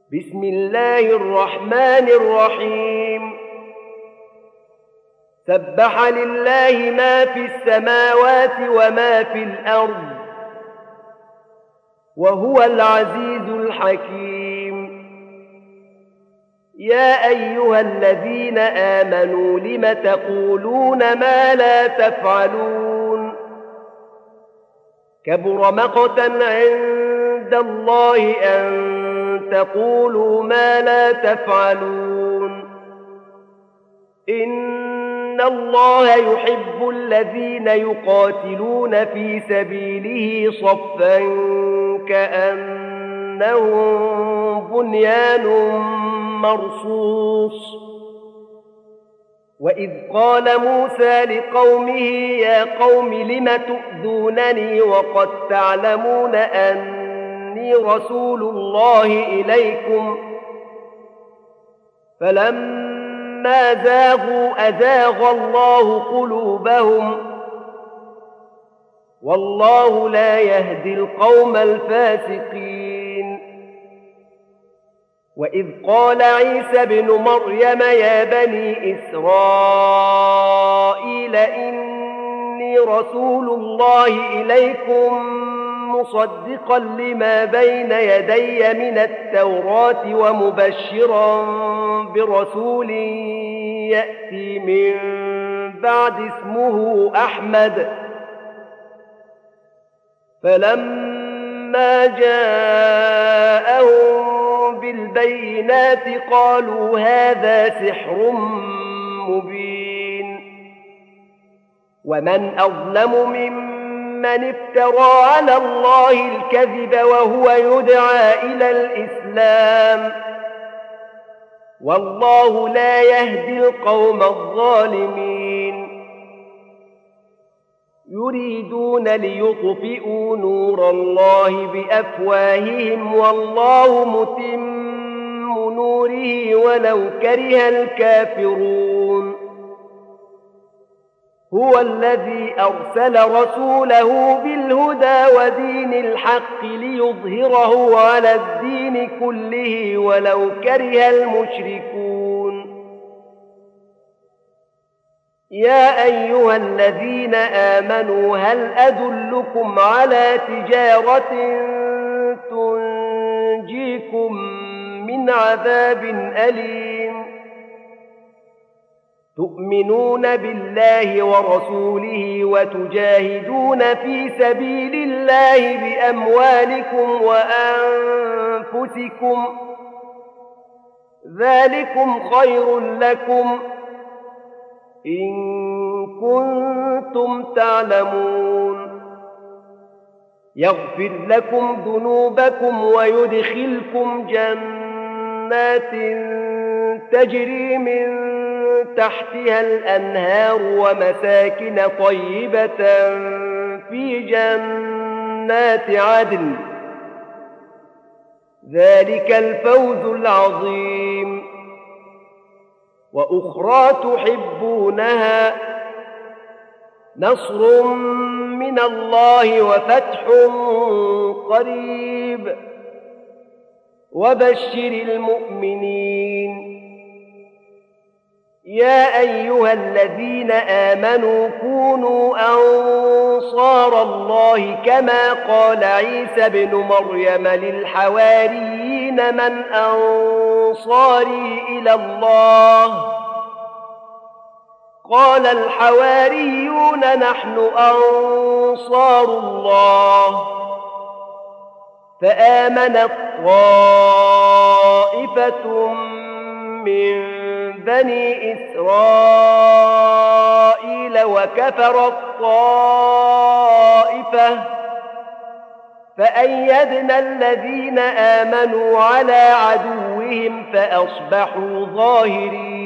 بسم الله الرحمن الرحيم سبح لله ما في السماوات وما في الأرض وهو العزيز الحكيم. يا أيها الذين آمنوا لم تقولون ما لا تفعلون كبر مقتا عند الله أن تقولوا ما لا تفعلون. إن الله يحب الذين يقاتلون في سبيله صفا كأنهم بنيان مرصوص. وإذ قال موسى لقومه يا قوم لم تؤذونني وقد تعلمون أني رسول الله إليكم فلما زاغوا أزاغ الله قلوبهم والله لا يهدي القوم الفاسقين. وإذ قال عيسى ابن مريم يا بني إسرائيل إني رسول الله إليكم مصدقا لما بين يدي من التوراة ومبشرا برسول يأتي من بعد اسمه أحمد. فلما جاءهم بالبينات قالوا هذا سحر مبين. ومن أظلم ممن افترى على الله الكذب وهو يدعى إلى الإسلام والله لا يهدي القوم الظالمين. يريدون ليطفئوا نور الله بأفواههم والله متم نوره ولو كره الكافرون. هو الذي أرسل رسوله بالهدى ودين الحق ليظهره على الدين كله ولو كره المشركون. يا أيها الذين آمنوا هل أدلكم على تجارة تنجيكم من عذاب أليم تؤمنون بالله ورسوله وتجاهدون في سبيل الله بأموالكم وأنفسكم ذلكم خير لكم إن كنتم تعلمون. يغفر لكم ذنوبكم ويدخلكم جنات تجري من تحتها الأنهار ومساكن طيبة في جنات عدن ذلك الفوز العظيم. وأخرى تحبونها نصر من الله وفتح قريب وبشر المؤمنين. يا أيها الذين آمنوا كونوا أنصار الله كما قال عيسى ابن مريم للحواريين من أنصاري إلى الله قال الحواريون نحن أنصار الله. فآمنت طائفة من بني إسرائيل وكفرت طائفة فأيدنا الذين آمنوا على عدوهم فأصبحوا ظاهرين.